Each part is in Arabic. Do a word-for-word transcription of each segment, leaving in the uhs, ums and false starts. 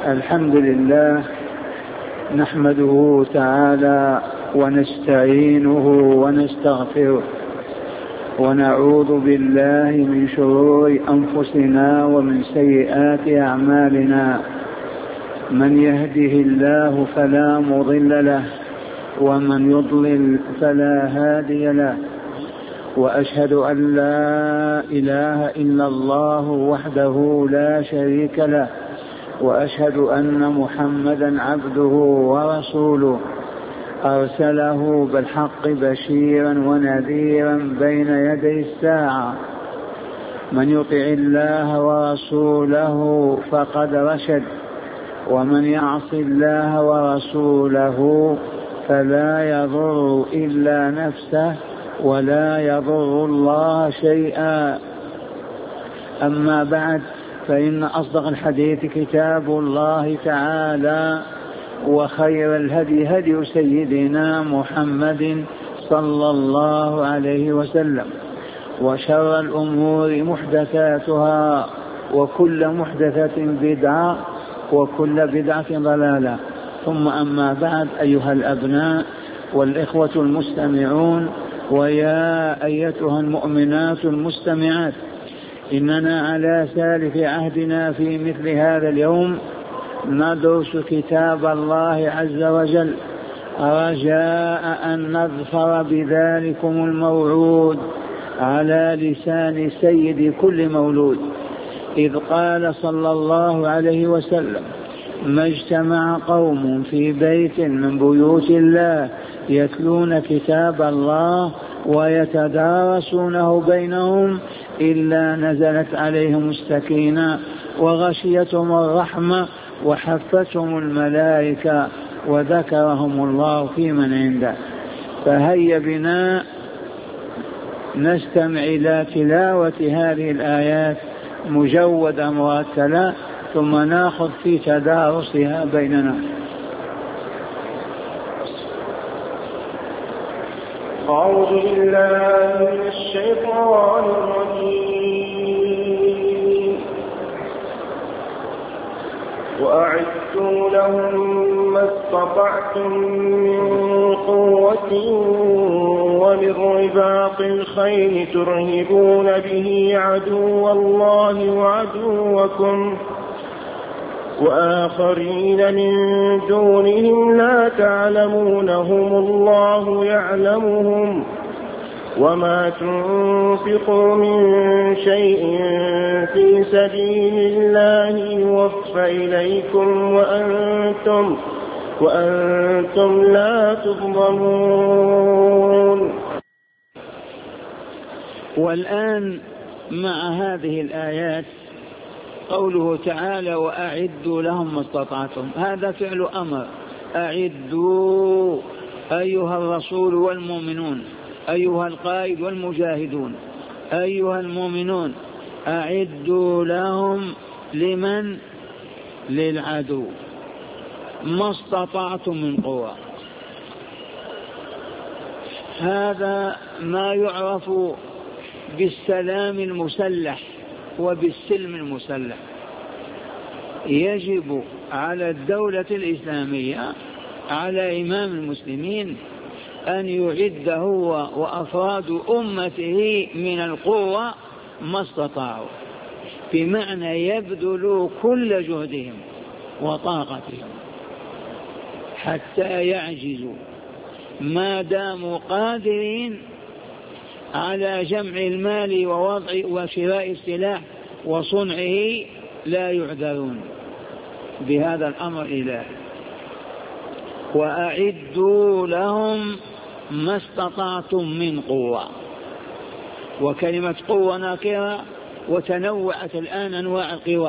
الحمد لله نحمده تعالى ونستعينه ونستغفره ونعوذ بالله من شرور أنفسنا ومن سيئات أعمالنا. من يهده الله فلا مضل له ومن يضلل فلا هادي له، وأشهد أن لا إله إلا الله وحده لا شريك له، وأشهد أن محمدا عبده ورسوله أرسله بالحق بشيرا ونذيرا بين يدي الساعة. من يطع الله ورسوله فقد رشد، ومن يعص الله ورسوله فلا يضر إلا نفسه ولا يضر الله شيئا. أما بعد، فإن أصدق الحديث كتاب الله تعالى، وخير الهدي هدي سيدنا محمد صلى الله عليه وسلم، وشر الأمور محدثاتها، وكل محدثة بدعة، وكل بدعة ضلالة. ثم أما بعد، أيها الأبناء والإخوة المستمعون، ويا أيتها المؤمنات المستمعات، إننا على سالف عهدنا في مثل هذا اليوم ندرس كتاب الله عز وجل، رجاء أن نظفر بذلكم الموعود على لسان سيد كل مولود، إذ قال صلى الله عليه وسلم: ما اجتمع قوم في بيت من بيوت الله يتلون كتاب الله ويتدارسونه بينهم إلا نزلت عليهم السكينة وغشيتهم الرحمة وحفتهم الملائكة وذكرهم الله في من عنده. فهيا بنا نستمع إلى تلاوة هذه الآيات مجودة مرتلة، ثم ناخذ في تدارسها بيننا. أعوذ بالله من الشيطان الرجيم. وأعدوا لهم ما استطعتم من قوة ومن رباط الخيل ترهبون به عدو الله وعدوكم وآخرين من دونهم لا تعلمونهم الله يعلمهم، وما تنفقوا من شيء في سبيل الله يوفى إليكم وأنتم, وأنتم لا تظلمون. والآن مع هذه الآيات قوله تعالى: وأعدوا لهم ما استطعتم. هذا فعل أمر. أعدوا أيها الرسول والمؤمنون، أيها القائد والمجاهدون، أيها المؤمنون، أعدوا لهم. لمن؟ للعدو. ما استطعتم من قوة. هذا ما يعرف بالسلام المسلح وبالسلم المسلح. يجب على الدولة الإسلامية، على إمام المسلمين، أن يعد هو وأفراد أمته من القوة ما استطاعوا، بمعنى يبذلوا كل جهدهم وطاقتهم حتى يعجزوا، ما داموا قادرين على جمع المال ووضع وشراء السلاح وصنعه لا يعذرون بهذا الأمر الإلهي. وأعدوا لهم ما استطعتم من قوة. وكلمة قوة ناكرة، وتنوعت الآن أنواع القوى.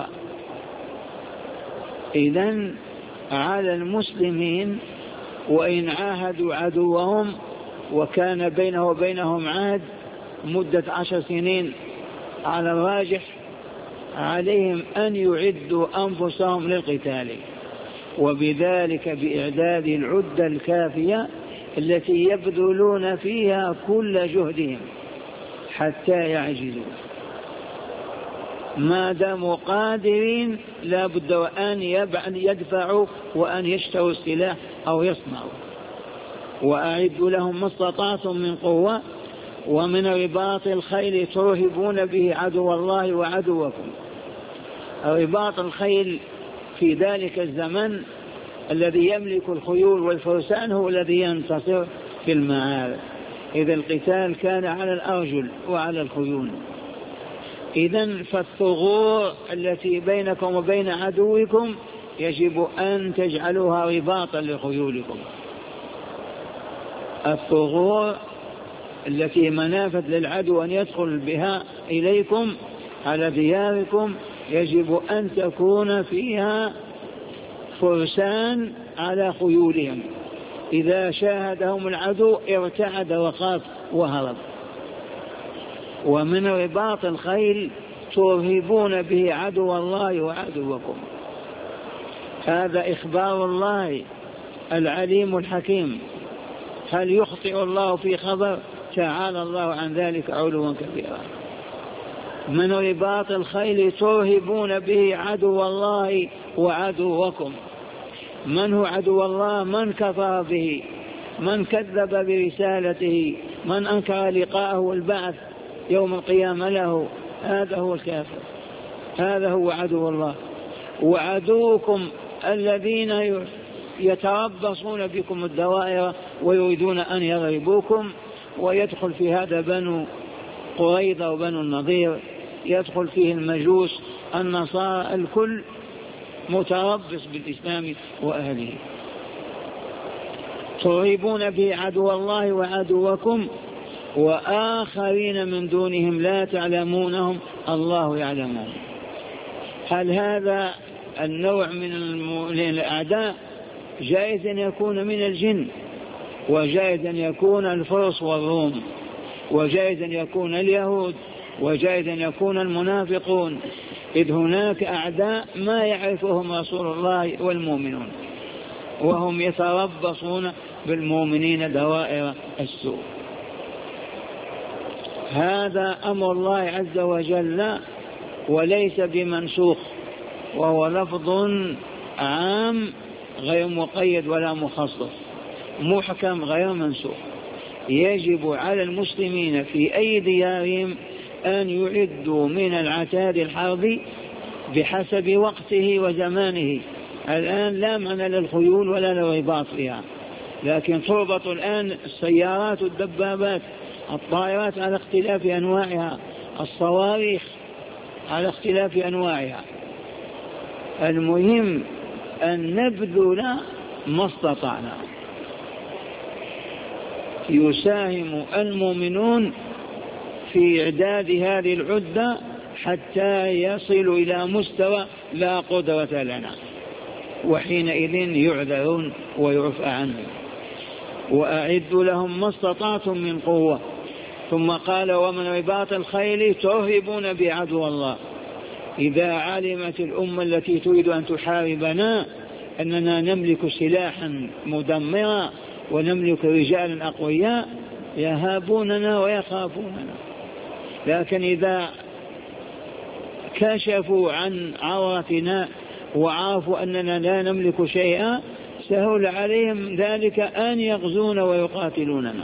إذن على المسلمين، وإن عاهدوا عدوهم وكان بينه وبينهم عهد مدة عشر سنين على الراجح، عليهم أن يعدوا أنفسهم للقتال، وبذلك بإعداد العدة الكافية التي يبذلون فيها كل جهدهم حتى يعجزوا. ما داموا قادرين لا بد وأن يدفعوا وأن يشتروا السلاح أو يصنعوا. وأعدوا لهم ما استطعتم من قوة ومن رباط الخيل ترهبون به عدو الله وعدوكم. رباط الخيل في ذلك الزمن الذي يملك الخيول والفرسان هو الذي ينتصر في المعارك، إذا القتال كان على الأرجل وعلى الخيول. إذن فالثغور التي بينكم وبين عدوكم يجب أن تجعلوها رباطا لخيولكم. الثغور التي منافذ للعدو أن يدخل بها إليكم على دياركم يجب أن تكون فيها فرسان على خيولهم، إذا شاهدهم العدو ارتعد وخاف وهرب. ومن رباط الخيل ترهبون به عدو الله وعدوكم. هذا إخبار الله العليم الحكيم، هل يخطئ الله في خبر؟ تعالى الله عن ذلك علوا كبيرا. من رباط الخيل ترهبون به عدو الله وعدوكم. من هو عدو الله؟ من كفر به، من كذب برسالته، من أنكر لقاءه والبعث يوم القيامة له، هذا هو الكافر، هذا هو عدو الله. وعدوكم الذين يتربصون بكم الدوائر ويريدون أن يضربوكم، ويدخل في هذا بنو قريظة وبنو النضير، يدخل فيه المجوس النصارى، الكل متربص بالإسلام وأهله. ترهبون به عدو الله وعدوكم وآخرين من دونهم لا تعلمونهم الله يعلمهم. هل هذا النوع من الأعداء جائز أن يكون من الجن، وجائز أن يكون الفرس والروم، وجائز أن يكون اليهود، وجائز أن يكون المنافقون، إذ هناك أعداء ما يعرفهم رسول الله والمؤمنون، وهم يتربصون بالمؤمنين دوائر السوء. هذا أمر الله عز وجل وليس بمنسوخ، وهو لفظ عام غير مقيد ولا مخصص، محكم غير منسوخ. يجب على المسلمين في أي ديارهم أن يعدوا من العتاد الحربي بحسب وقته وزمانه. الآن لا معنى للخيول ولا للرباط فيها، لكن تربط الآن السيارات والدبابات، الطائرات على اختلاف أنواعها، الصواريخ على اختلاف أنواعها. المهم أن نبذل ما استطعنا. يساهم المؤمنون في إعداد هذه العدة حتى يصلوا إلى مستوى لا قدرة لنا، وحينئذ يعذرون ويعفى عنهم. وأعدوا لهم ما استطعتم من قوة. ثم قال ومن رباط الخيل ترهبون بعدو الله. إذا علمت الأمة التي تريد أن تحاربنا أننا نملك سلاحا مدمرا ونملك رجالا أقوياء يهابوننا ويخافوننا، لكن إذا كشفوا عن عورتنا وعرفوا أننا لا نملك شيئا سهل عليهم ذلك أن يغزون ويقاتلوننا.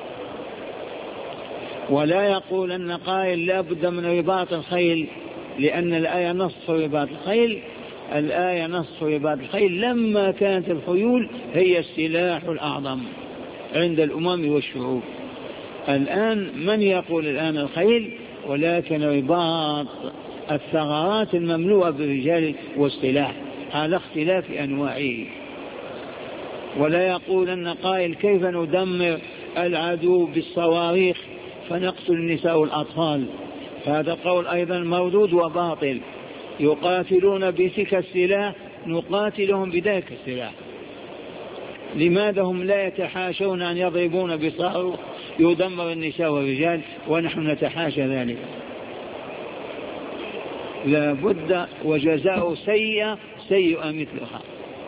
ولا يقول أن قائل لا بد من رباط الخيل، لأن الآية نص رباط الخيل. الآية نص رباط الخيل لما كانت الخيول هي السلاح الأعظم عند الأمم والشعوب. الآن من يقول الآن الخيل، ولكن رباط الثغرات المملوءة بالرجال والسلاح على اختلاف أنواعه. ولا يقول أن قائل كيف ندمر العدو بالصواريخ فنقتل النساء والأطفال، هذا قول أيضا مردود وباطل. يقاتلون بسك السلاح نقاتلهم بذاك السلاح. لماذا هم لا يتحاشون أن يضربون بصاروخ يدمر النساء والرجال ونحن نتحاشى ذلك؟ لا بد، وجزاء سيئة سيئة مثلها.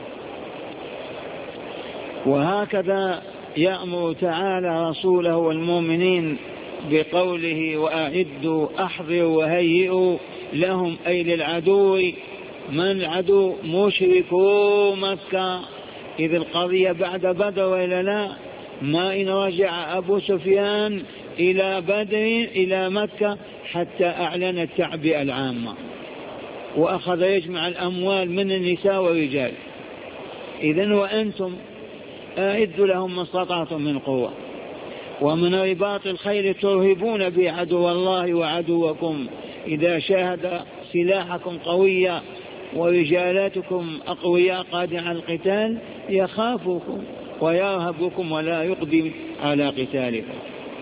وهكذا يأمر تعالى رسوله والمؤمنين بقوله وأعدوا أحضروا وهيئوا لهم أي للعدو. من العدو؟ مشركو مكة. إذ القضية بعد بدر وإلا لا؟ ما إن رجع أبو سفيان إلى بدر إلى مكة حتى أعلن التعبئة العامة وأخذ يجمع الأموال من النساء والرجال. إذن وأنتم أعدوا لهم ما استطعتم من قوة، ومن رباط الخيل ترهبون به عدو الله وعدوكم إذا شاهد سلاحكم قوية ورجالاتكم أقوياء قادرين على القتال يخافكم ويرهبكم ولا يقدم على قتالكم.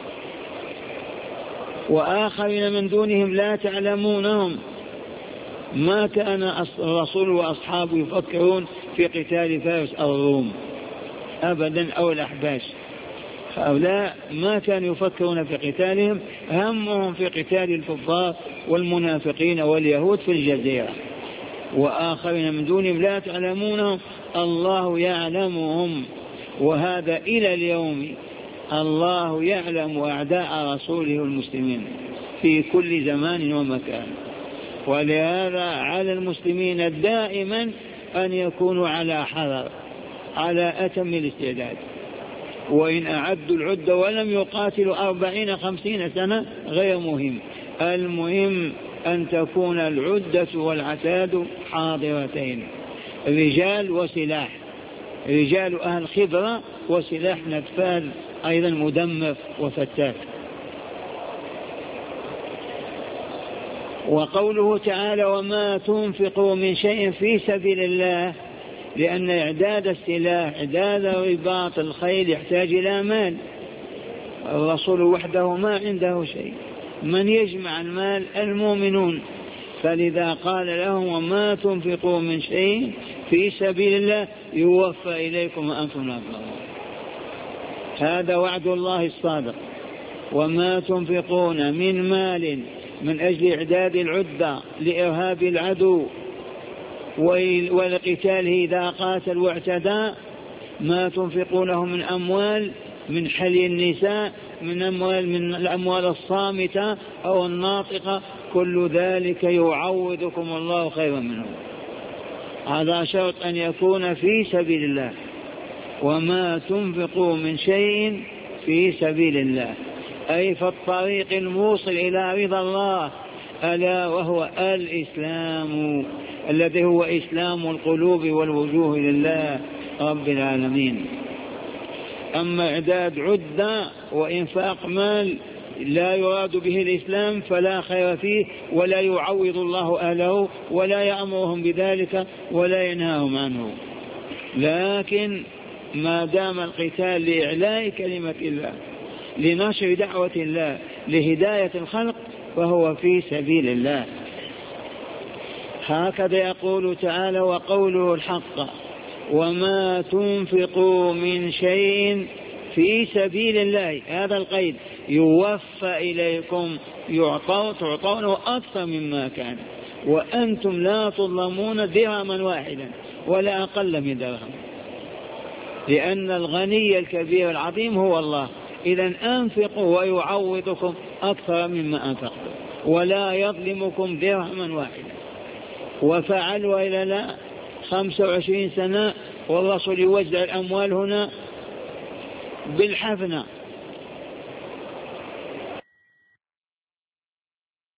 وآخرين من دونهم لا تعلمونهم. ما كان الرسول وأصحابه يفكرون في قتال فارس أو الروم أبدا أو الأحباش، هؤلاء ما كانوا يفكرون في قتالهم، همهم في قتال الكفار والمنافقين واليهود في الجزيرة. وآخرين من دونهم لا تعلمونهم الله يعلمهم. وهذا إلى اليوم الله يعلم أعداء رسوله المسلمين في كل زمان ومكان. ولهذا على المسلمين دائما أن يكونوا على حذر، على أتم الاستعداد. وإن أعدوا العدة ولم يقاتلوا أربعين خمسين سنة غير مهم، المهم أن تكون العدة والعتاد حاضرتين، رجال وسلاح، رجال أهل خبرة وسلاح نتفاذ أيضا مدمر وفتاك. وقوله تعالى وما تنفقوا من شيء في سبيل الله، لأن إعداد السلاح إعداد رباط الخيل يحتاج إلى مال، الرسول وحده ما عنده شيء، من يجمع المال؟ المؤمنون. فلذا قال لهم وما تنفقوا من شيء في سبيل الله يوفى إليكم وأنتم لا تظلمون. هذا وعد الله الصادق. وما تنفقون من مال من أجل إعداد العدة لإرهاب العدو ولقتاله إذا قاتل واعتدى، ما تنفقونه من أموال، من حلي النساء، من أموال، من الأموال الصامتة أو الناطقة، كل ذلك يعوضكم الله خيرا منه. هذا شرط أن يكون في سبيل الله. وما تنفقوا من شيء في سبيل الله أي في الطريق الموصل إلى رضا الله، ألا وهو الإسلام الذي هو إسلام القلوب والوجوه لله رب العالمين. أما إعداد عدة وإنفاق مال لا يراد به الإسلام فلا خير فيه، ولا يعوض الله أهله ولا يأمرهم بذلك ولا ينهاهم عنه. لكن ما دام القتال لإعلاء كلمة الله، لنشر دعوة الله، لهداية الخلق، فهو في سبيل الله. هكذا يقول تعالى وقوله الحق وما تنفقوا من شيء في سبيل الله، هذا القيد، يوفى إليكم، تعطونه أكثر مما كان، وأنتم لا تظلمون درهما واحدا ولا أقل من درهم، لأن الغني الكبير العظيم هو الله. إذن أنفقوا ويعوضكم أكثر مما أنفقتم ولا يظلمكم درهما واحدا. وفعلوا إلى لا خمسة وعشرين سنة والرسول يوزع الأموال هنا بالحفنة